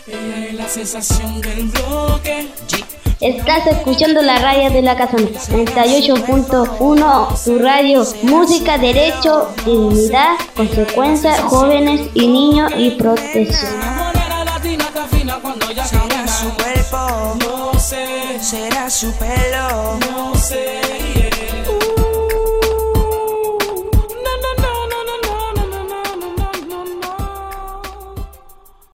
Ella es la sensación del bloque. Estás escuchando la radio de la Casona, 38.1, tu radio, música, derecho, dignidad, consecuencia, jóvenes y niños y protección. Será su cuerpo, No sé, será su pelo, no sé.